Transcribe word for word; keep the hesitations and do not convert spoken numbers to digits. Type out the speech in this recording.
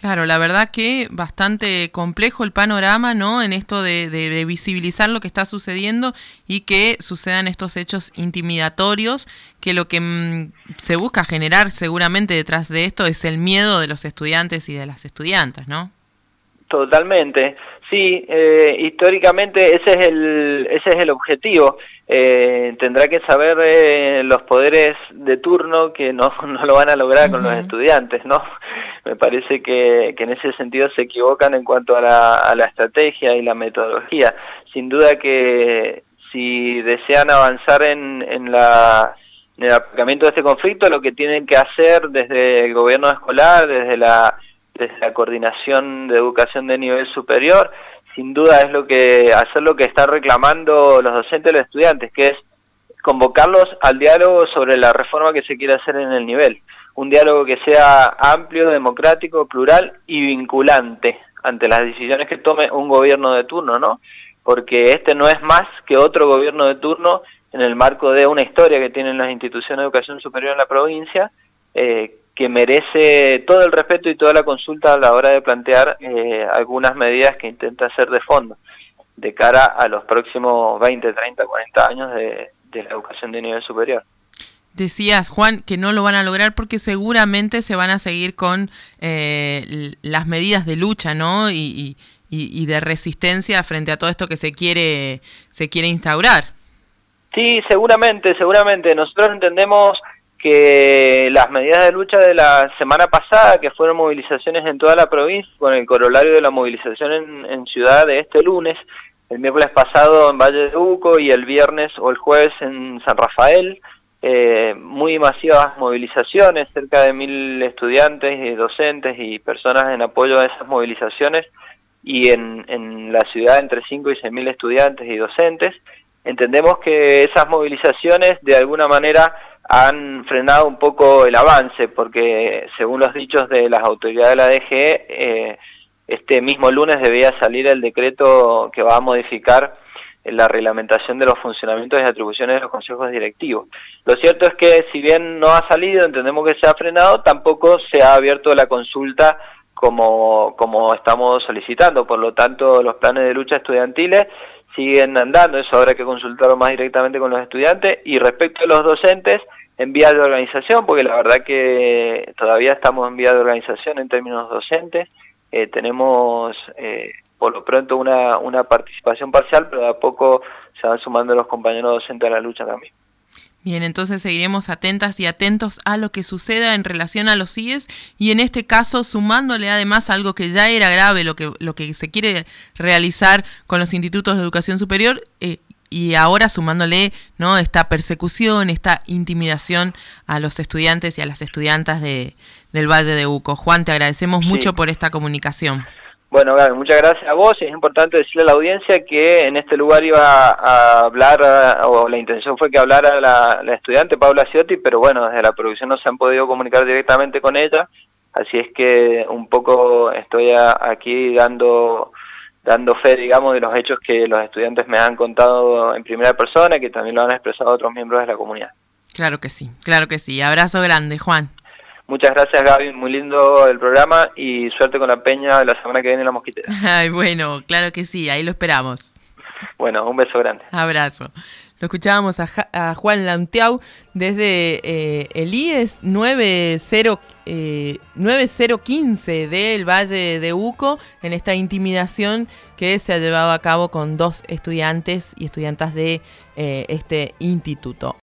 Claro, la verdad que bastante complejo el panorama, ¿no? En esto de, de, de visibilizar lo que está sucediendo y que sucedan estos hechos intimidatorios, que lo que mmm, se busca generar seguramente detrás de esto es el miedo de los estudiantes y de las estudiantas, ¿no? Totalmente, sí, eh, históricamente ese es el ese es el objetivo. Eh, tendrá que saber eh, los poderes de turno que no, no lo van a lograr uh-huh. con los estudiantes, ¿no? Me parece que, que en ese sentido se equivocan en cuanto a la, a la estrategia y la metodología. Sin duda que si desean avanzar en, en, la, en el aplicamiento de este conflicto, lo que tienen que hacer desde el gobierno escolar, desde la desde la coordinación de educación de nivel superior, sin duda es lo que hacer lo que están reclamando los docentes y los estudiantes, que es convocarlos al diálogo sobre la reforma que se quiere hacer en el nivel. Un diálogo que sea amplio, democrático, plural y vinculante ante las decisiones que tome un gobierno de turno, ¿no? Porque este no es más que otro gobierno de turno en el marco de una historia que tienen las instituciones de educación superior en la provincia, eh, que merece todo el respeto y toda la consulta a la hora de plantear eh, algunas medidas que intenta hacer de fondo, de cara a los próximos veinte, treinta, cuarenta años de, de la educación de nivel superior. Decías, Juan, que no lo van a lograr porque seguramente se van a seguir con eh, las medidas de lucha, ¿no? Y, y, y de resistencia frente a todo esto que se quiere, se quiere instaurar. Sí, seguramente, seguramente. Nosotros entendemos que las medidas de lucha de la semana pasada, que fueron movilizaciones en toda la provincia, con el corolario de la movilización en, en Ciudad de este lunes, el miércoles pasado en Valle de Uco y el viernes o el jueves en San Rafael, eh, muy masivas movilizaciones, cerca de mil estudiantes y docentes y personas en apoyo a esas movilizaciones, y en, en la ciudad entre cinco y seis mil estudiantes y docentes. Entendemos que esas movilizaciones de alguna manera han frenado un poco el avance, porque según los dichos de las autoridades de la D G E, eh, este mismo lunes debía salir el decreto que va a modificar la reglamentación de los funcionamientos y atribuciones de los consejos directivos. Lo cierto es que si bien no ha salido, entendemos que se ha frenado, tampoco se ha abierto la consulta como, como estamos solicitando. Por lo tanto, los planes de lucha estudiantiles siguen andando, eso habrá que consultarlo más directamente con los estudiantes. Y respecto a los docentes, en vía de organización, porque la verdad que todavía estamos en vía de organización en términos docentes, eh, tenemos eh, por lo pronto una, una participación parcial, pero de a poco se van sumando los compañeros docentes a la lucha también. Bien, entonces seguiremos atentas y atentos a lo que suceda en relación a los I E S y en este caso sumándole además algo que ya era grave, lo que, lo que se quiere realizar con los institutos de educación superior, eh, y ahora sumándole, ¿no?, esta persecución, esta intimidación a los estudiantes y a las estudiantas de, del Valle de Uco. Juan, te agradecemos sí. mucho por esta comunicación. Bueno, Gaby, muchas gracias a vos. Es importante decirle a la audiencia que en este lugar iba a hablar, o la intención fue que hablara la, la estudiante Paula Ciotti, pero bueno, desde la producción no se han podido comunicar directamente con ella, así es que un poco estoy a, aquí dando... dando fe, digamos, de los hechos que los estudiantes me han contado en primera persona y que también lo han expresado otros miembros de la comunidad. Claro que sí, claro que sí. Abrazo grande, Juan. Muchas gracias, Gaby. Muy lindo el programa y suerte con la peña de la semana que viene en La Mosquitera. Ay, bueno, claro que sí, ahí lo esperamos. Bueno, un beso grande. Abrazo. Lo escuchábamos a, ja- a Juan Lantiau desde eh, el I E S nueve cero quince del Valle de Uco, en esta intimidación que se ha llevado a cabo con dos estudiantes y estudiantas de eh, este instituto.